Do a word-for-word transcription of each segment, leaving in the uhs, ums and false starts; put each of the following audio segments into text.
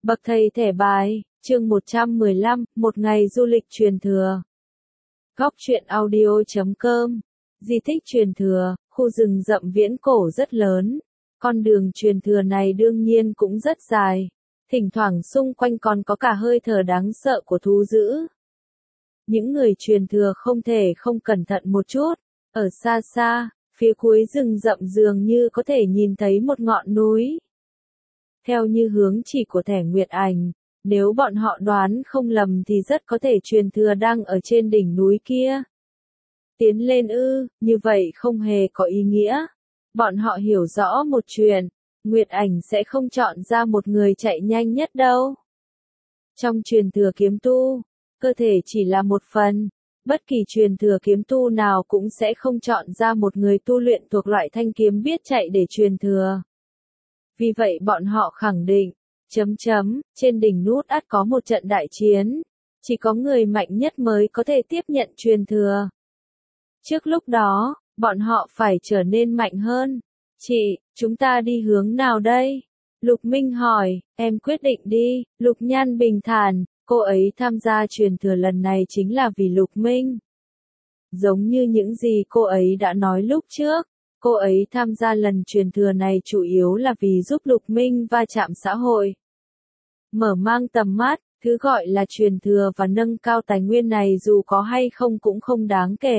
Bậc thầy thẻ bài, chương một trăm mười lăm, một ngày du lịch truyền thừa. Góc truyện audio chấm com. Di tích truyền thừa, khu rừng rậm viễn cổ rất lớn. Con đường truyền thừa này đương nhiên cũng rất dài. Thỉnh thoảng xung quanh còn có cả hơi thở đáng sợ của thú dữ. Những người truyền thừa không thể không cẩn thận một chút. Ở xa xa, phía cuối rừng rậm dường như có thể nhìn thấy một ngọn núi. Theo như hướng chỉ của thẻ Nguyệt Ảnh, nếu bọn họ đoán không lầm thì rất có thể truyền thừa đang ở trên đỉnh núi kia. Tiến lên ư, như vậy không hề có ý nghĩa. Bọn họ hiểu rõ một chuyện, Nguyệt Ảnh sẽ không chọn ra một người chạy nhanh nhất đâu. Trong truyền thừa kiếm tu, cơ thể chỉ là một phần, bất kỳ truyền thừa kiếm tu nào cũng sẽ không chọn ra một người tu luyện thuộc loại thanh kiếm biết chạy để truyền thừa. Vì vậy bọn họ khẳng định, chấm chấm, trên đỉnh nút ắt có một trận đại chiến, chỉ có người mạnh nhất mới có thể tiếp nhận truyền thừa. Trước lúc đó, bọn họ phải trở nên mạnh hơn. Chị, chúng ta đi hướng nào đây? Lục Minh hỏi, em quyết định đi. Lục Nhan bình thản, cô ấy tham gia truyền thừa lần này chính là vì Lục Minh. Giống như những gì cô ấy đã nói lúc trước. Cô ấy tham gia lần truyền thừa này chủ yếu là vì giúp Lục Minh va chạm xã hội. Mở mang tầm mắt, thứ gọi là truyền thừa và nâng cao tài nguyên này dù có hay không cũng không đáng kể.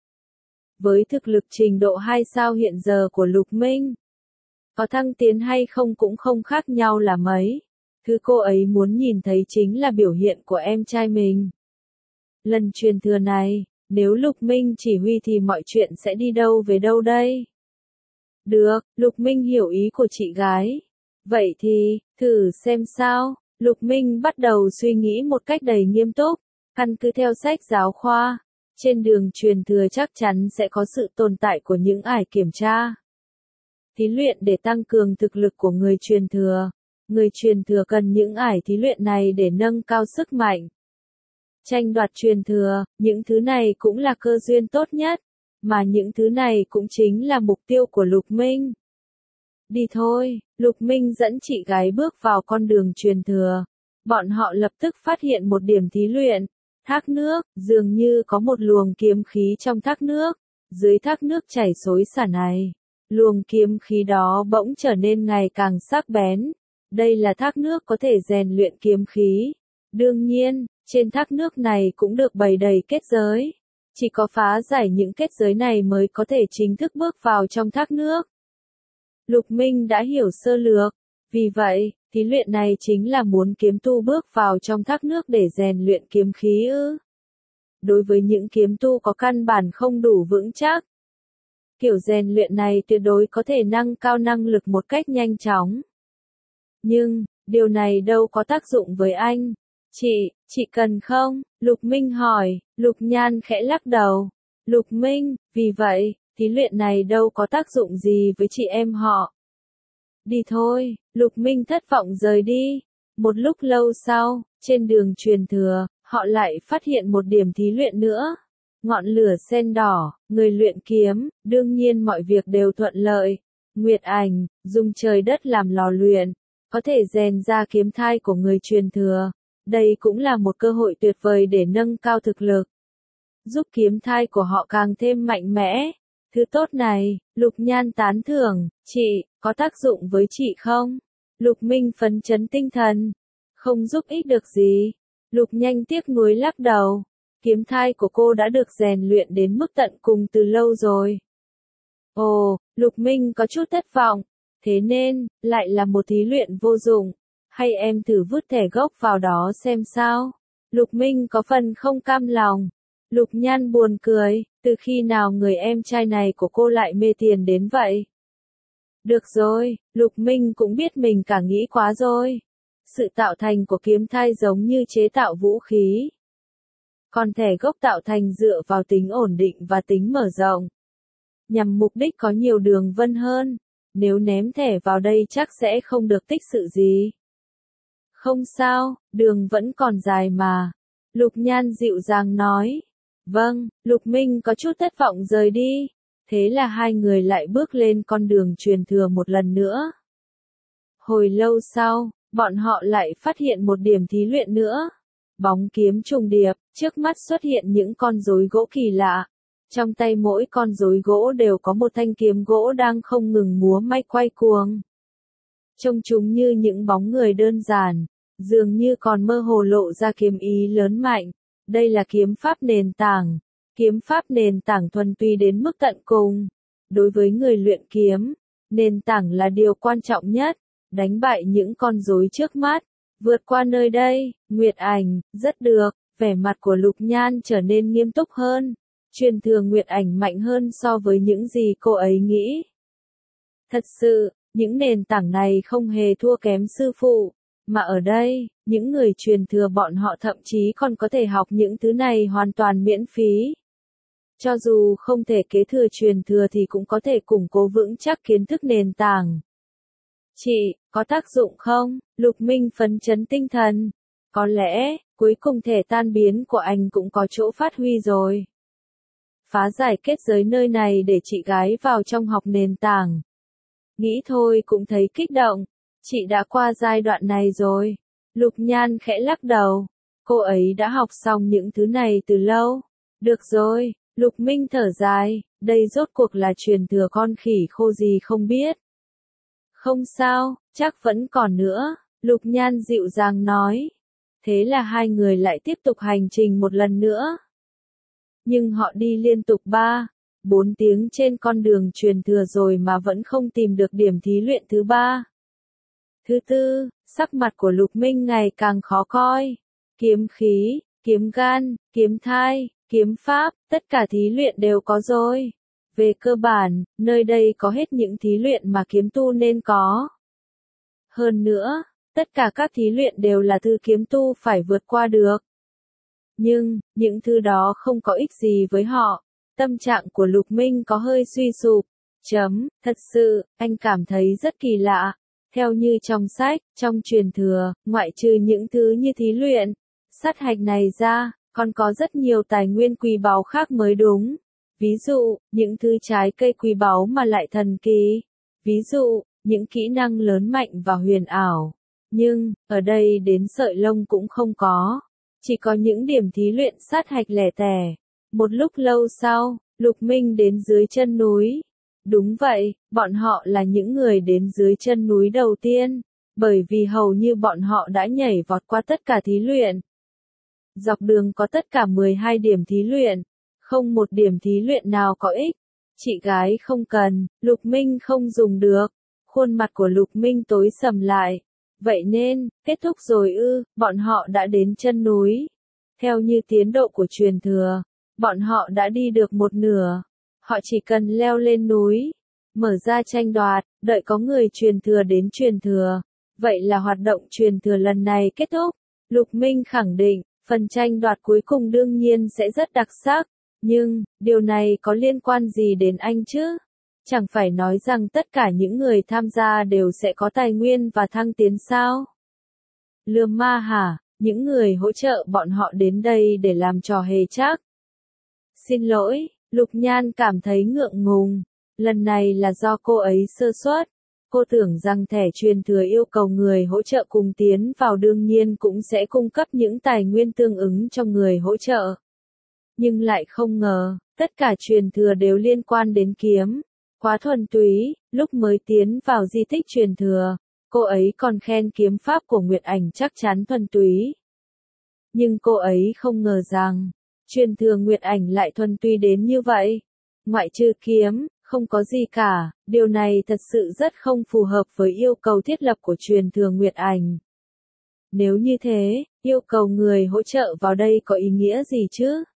Với thực lực trình độ hai sao hiện giờ của Lục Minh, có thăng tiến hay không cũng không khác nhau là mấy. Thứ cô ấy muốn nhìn thấy chính là biểu hiện của em trai mình. Lần truyền thừa này, nếu Lục Minh chỉ huy thì mọi chuyện sẽ đi đâu về đâu đây? Được, Lục Minh hiểu ý của chị gái. Vậy thì, thử xem sao. Lục Minh bắt đầu suy nghĩ một cách đầy nghiêm túc, căn cứ theo sách giáo khoa. Trên đường truyền thừa chắc chắn sẽ có sự tồn tại của những ải kiểm tra. Thí luyện để tăng cường thực lực của người truyền thừa. Người truyền thừa cần những ải thí luyện này để nâng cao sức mạnh. Tranh đoạt truyền thừa, những thứ này cũng là cơ duyên tốt nhất. Mà những thứ này cũng chính là mục tiêu của Lục Minh. Đi thôi, Lục Minh dẫn chị gái bước vào con đường truyền thừa. Bọn họ lập tức phát hiện một điểm thí luyện. Thác nước, dường như có một luồng kiếm khí trong thác nước. Dưới thác nước chảy xối xả này, luồng kiếm khí đó bỗng trở nên ngày càng sắc bén. Đây là thác nước có thể rèn luyện kiếm khí. Đương nhiên, trên thác nước này cũng được bày đầy kết giới. Chỉ có phá giải những kết giới này mới có thể chính thức bước vào trong thác nước. Lục Minh đã hiểu sơ lược. Vì vậy, thí luyện này chính là muốn kiếm tu bước vào trong thác nước để rèn luyện kiếm khí ư. Đối với những kiếm tu có căn bản không đủ vững chắc, kiểu rèn luyện này tuyệt đối có thể nâng cao năng lực một cách nhanh chóng. Nhưng, điều này đâu có tác dụng với anh. Chị, chị cần không? Lục Minh hỏi. Lục Nhan khẽ lắc đầu. Lục Minh, vì vậy, thí luyện này đâu có tác dụng gì với chị em họ. Đi thôi, Lục Minh thất vọng rời đi. Một lúc lâu sau, trên đường truyền thừa, họ lại phát hiện một điểm thí luyện nữa. Ngọn lửa sen đỏ, người luyện kiếm, đương nhiên mọi việc đều thuận lợi. Nguyệt Ảnh, dùng trời đất làm lò luyện, có thể rèn ra kiếm thai của người truyền thừa. Đây cũng là một cơ hội tuyệt vời để nâng cao thực lực, giúp kiếm thai của họ càng thêm mạnh mẽ. Thứ tốt này, Lục Nhan tán thưởng, chị, có tác dụng với chị không? Lục Minh phấn chấn tinh thần, không giúp ích được gì. Lục Nhanh tiếc nuối lắc đầu, kiếm thai của cô đã được rèn luyện đến mức tận cùng từ lâu rồi. Ồ, Lục Minh có chút thất vọng, thế nên, lại là một thí luyện vô dụng. Hay em thử vứt thẻ gốc vào đó xem sao? Lục Minh có phần không cam lòng. Lục Nhan buồn cười, từ khi nào người em trai này của cô lại mê tiền đến vậy? Được rồi, Lục Minh cũng biết mình cả nghĩ quá rồi. Sự tạo thành của kiếm thai giống như chế tạo vũ khí. Còn thẻ gốc tạo thành dựa vào tính ổn định và tính mở rộng. Nhằm mục đích có nhiều đường vân hơn. Nếu ném thẻ vào đây chắc sẽ không được tích sự gì. Không sao, đường vẫn còn dài mà. Lục Nhan dịu dàng nói. Vâng, Lục Minh có chút thất vọng rời đi. Thế là hai người lại bước lên con đường truyền thừa một lần nữa. Hồi lâu sau, bọn họ lại phát hiện một điểm thí luyện nữa. Bóng kiếm trùng điệp, trước mắt xuất hiện những con rối gỗ kỳ lạ. Trong tay mỗi con rối gỗ đều có một thanh kiếm gỗ đang không ngừng múa may quay cuồng. Trông chúng như những bóng người đơn giản, dường như còn mơ hồ lộ ra kiếm ý lớn mạnh. Đây là kiếm pháp nền tảng. Kiếm pháp nền tảng thuần túy đến mức tận cùng. Đối với người luyện kiếm, nền tảng là điều quan trọng nhất. Đánh bại những con rối trước mắt. Vượt qua nơi đây, Nguyệt Ảnh, rất được. Vẻ mặt của Lục Nhan trở nên nghiêm túc hơn. Truyền thừa Nguyệt Ảnh mạnh hơn so với những gì cô ấy nghĩ. Thật sự, những nền tảng này không hề thua kém sư phụ. Mà ở đây, những người truyền thừa bọn họ thậm chí còn có thể học những thứ này hoàn toàn miễn phí. Cho dù không thể kế thừa truyền thừa thì cũng có thể củng cố vững chắc kiến thức nền tảng. Chị, có tác dụng không? Lục Minh phấn chấn tinh thần. Có lẽ, cuối cùng thể tan biến của anh cũng có chỗ phát huy rồi. Phá giải kết giới nơi này để chị gái vào trong học nền tảng. Nghĩ thôi cũng thấy kích động. Chị đã qua giai đoạn này rồi. Lục Nhan khẽ lắc đầu. Cô ấy đã học xong những thứ này từ lâu. Được rồi, Lục Minh thở dài. Đây rốt cuộc là truyền thừa con khỉ khô gì không biết. Không sao, chắc vẫn còn nữa. Lục Nhan dịu dàng nói. Thế là hai người lại tiếp tục hành trình một lần nữa. Nhưng họ đi liên tục ba, bốn tiếng trên con đường truyền thừa rồi mà vẫn không tìm được điểm thí luyện thứ ba. Thứ tư, sắc mặt của Lục Minh ngày càng khó coi. Kiếm khí, kiếm gan, kiếm thai, kiếm pháp, tất cả thí luyện đều có rồi. Về cơ bản, nơi đây có hết những thí luyện mà kiếm tu nên có. Hơn nữa, tất cả các thí luyện đều là thứ kiếm tu phải vượt qua được. Nhưng, những thứ đó không có ích gì với họ. Tâm trạng của Lục Minh có hơi suy sụp. Chấm, thật sự, anh cảm thấy rất kỳ lạ. Theo như trong sách, trong truyền thừa, ngoại trừ những thứ như thí luyện, sát hạch này ra, còn có rất nhiều tài nguyên quý báu khác mới đúng. Ví dụ, những thứ trái cây quý báu mà lại thần kỳ. Ví dụ, những kỹ năng lớn mạnh và huyền ảo. Nhưng, ở đây đến sợi lông cũng không có. Chỉ có những điểm thí luyện sát hạch lẻ tẻ. Một lúc lâu sau, Lục Minh đến dưới chân núi. Đúng vậy, bọn họ là những người đến dưới chân núi đầu tiên. Bởi vì hầu như bọn họ đã nhảy vọt qua tất cả thí luyện. Dọc đường có tất cả mười hai điểm thí luyện. Không một điểm thí luyện nào có ích. Chị gái không cần, Lục Minh không dùng được. Khuôn mặt của Lục Minh tối sầm lại. Vậy nên, kết thúc rồi ư, bọn họ đã đến chân núi. Theo như tiến độ của truyền thừa, bọn họ đã đi được một nửa. Họ chỉ cần leo lên núi, mở ra tranh đoạt, đợi có người truyền thừa đến truyền thừa. Vậy là hoạt động truyền thừa lần này kết thúc. Lục Minh khẳng định, phần tranh đoạt cuối cùng đương nhiên sẽ rất đặc sắc. Nhưng, điều này có liên quan gì đến anh chứ? Chẳng phải nói rằng tất cả những người tham gia đều sẽ có tài nguyên và thăng tiến sao? Lườm ma hả? Những người hỗ trợ bọn họ đến đây để làm trò hề chắc. Xin lỗi, Lục Nhan cảm thấy ngượng ngùng. Lần này là do cô ấy sơ suất. Cô tưởng rằng thẻ truyền thừa yêu cầu người hỗ trợ cùng tiến vào đương nhiên cũng sẽ cung cấp những tài nguyên tương ứng cho người hỗ trợ. Nhưng lại không ngờ, tất cả truyền thừa đều liên quan đến kiếm. Quá thuần túy, lúc mới tiến vào di tích truyền thừa, cô ấy còn khen kiếm pháp của Nguyệt Ảnh chắc chắn thuần túy. Nhưng cô ấy không ngờ rằng, truyền thừa Nguyệt Ảnh lại thuần túy đến như vậy. Ngoại trừ kiếm, không có gì cả, điều này thật sự rất không phù hợp với yêu cầu thiết lập của truyền thừa Nguyệt Ảnh. Nếu như thế, yêu cầu người hỗ trợ vào đây có ý nghĩa gì chứ?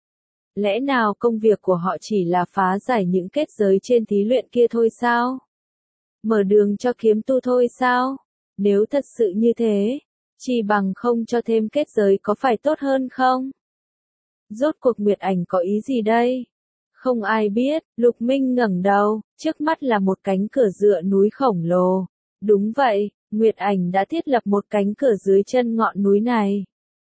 Lẽ nào công việc của họ chỉ là phá giải những kết giới trên thí luyện kia thôi sao? Mở đường cho kiếm tu thôi sao? Nếu thật sự như thế, chỉ bằng không cho thêm kết giới có phải tốt hơn không? Rốt cuộc Nguyệt Ảnh có ý gì đây? Không ai biết, Lục Minh ngẩng đầu, trước mắt là một cánh cửa dựa núi khổng lồ. Đúng vậy, Nguyệt Ảnh đã thiết lập một cánh cửa dưới chân ngọn núi này.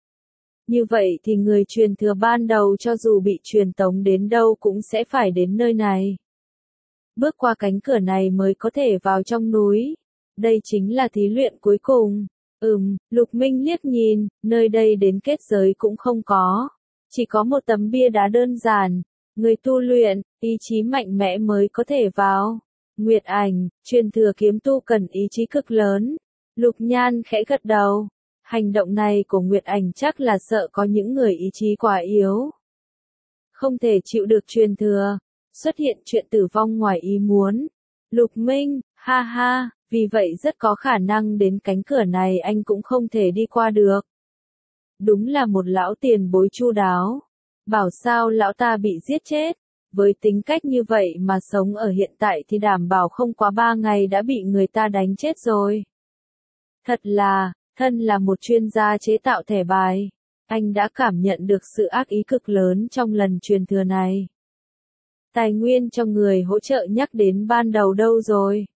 Như vậy thì người truyền thừa ban đầu cho dù bị truyền tống đến đâu cũng sẽ phải đến nơi này. Bước qua cánh cửa này mới có thể vào trong núi. Đây chính là thí luyện cuối cùng. Ừm, Lục Minh liếc nhìn, nơi đây đến kết giới cũng không có. Chỉ có một tấm bia đá đơn giản. Người tu luyện, ý chí mạnh mẽ mới có thể vào. Nguyệt Ảnh, truyền thừa kiếm tu cần ý chí cực lớn. Lục Nhan khẽ gật đầu. Hành động này của Nguyệt Ảnh chắc là sợ có những người ý chí quá yếu. Không thể chịu được truyền thừa. Xuất hiện chuyện tử vong ngoài ý muốn. Lục Minh, ha ha, vì vậy rất có khả năng đến cánh cửa này anh cũng không thể đi qua được. Đúng là một lão tiền bối chu đáo. Bảo sao lão ta bị giết chết. Với tính cách như vậy mà sống ở hiện tại thì đảm bảo không quá ba ngày đã bị người ta đánh chết rồi. Thật là, thân là một chuyên gia chế tạo thẻ bài. Anh đã cảm nhận được sự ác ý cực lớn trong lần truyền thừa này. Tài nguyên cho người hỗ trợ nhắc đến ban đầu đâu rồi?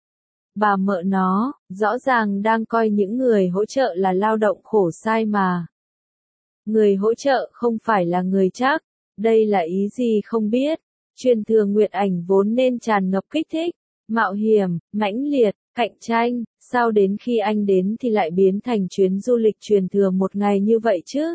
Bà mợ nó, rõ ràng đang coi những người hỗ trợ là lao động khổ sai mà. Người hỗ trợ không phải là người chắc, đây là ý gì không biết. Truyền thừa Nguyệt Ảnh vốn nên tràn ngập kích thích, mạo hiểm, mãnh liệt, cạnh tranh, sao đến khi anh đến thì lại biến thành chuyến du lịch truyền thừa một ngày như vậy chứ?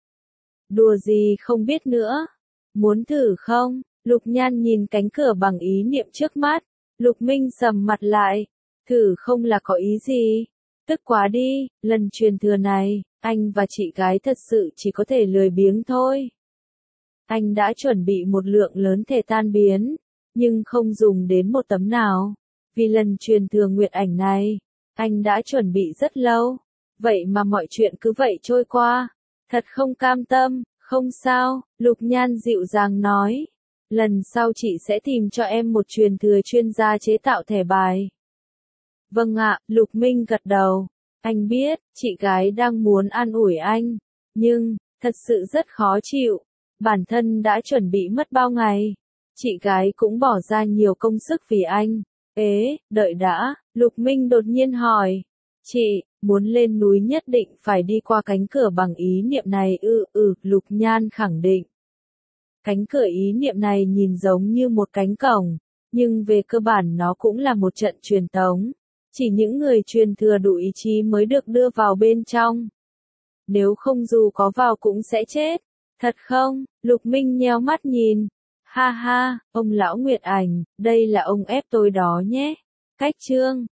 Đùa gì không biết nữa. Muốn thử không? Lục Nhan nhìn cánh cửa bằng ý niệm trước mắt. Lục Minh sầm mặt lại. Thử không là có ý gì? Tức quá đi, lần truyền thừa này, anh và chị gái thật sự chỉ có thể lười biếng thôi. Anh đã chuẩn bị một lượng lớn thể tan biến, nhưng không dùng đến một tấm nào. Vì lần truyền thừa Nguyệt Ảnh này, anh đã chuẩn bị rất lâu. Vậy mà mọi chuyện cứ vậy trôi qua. Thật không cam tâm, không sao, Lục Nhan dịu dàng nói. Lần sau chị sẽ tìm cho em một truyền thừa chuyên gia chế tạo thẻ bài. Vâng ạ, Lục Minh gật đầu. Anh biết, chị gái đang muốn an ủi anh. Nhưng, thật sự rất khó chịu. Bản thân đã chuẩn bị mất bao ngày. Chị gái cũng bỏ ra nhiều công sức vì anh. Ế, đợi đã, Lục Minh đột nhiên hỏi. Chị, muốn lên núi nhất định phải đi qua cánh cửa bằng ý niệm này ư, ừ, ừ, Lục Nhan khẳng định. Cánh cửa ý niệm này nhìn giống như một cánh cổng, nhưng về cơ bản nó cũng là một trận truyền tống. Chỉ những người truyền thừa đủ ý chí mới được đưa vào bên trong. Nếu không dù có vào cũng sẽ chết. Thật không? Lục Minh nheo mắt nhìn. Ha ha, ông lão Nguyệt Ảnh, đây là ông ép tôi đó nhé. Cách chương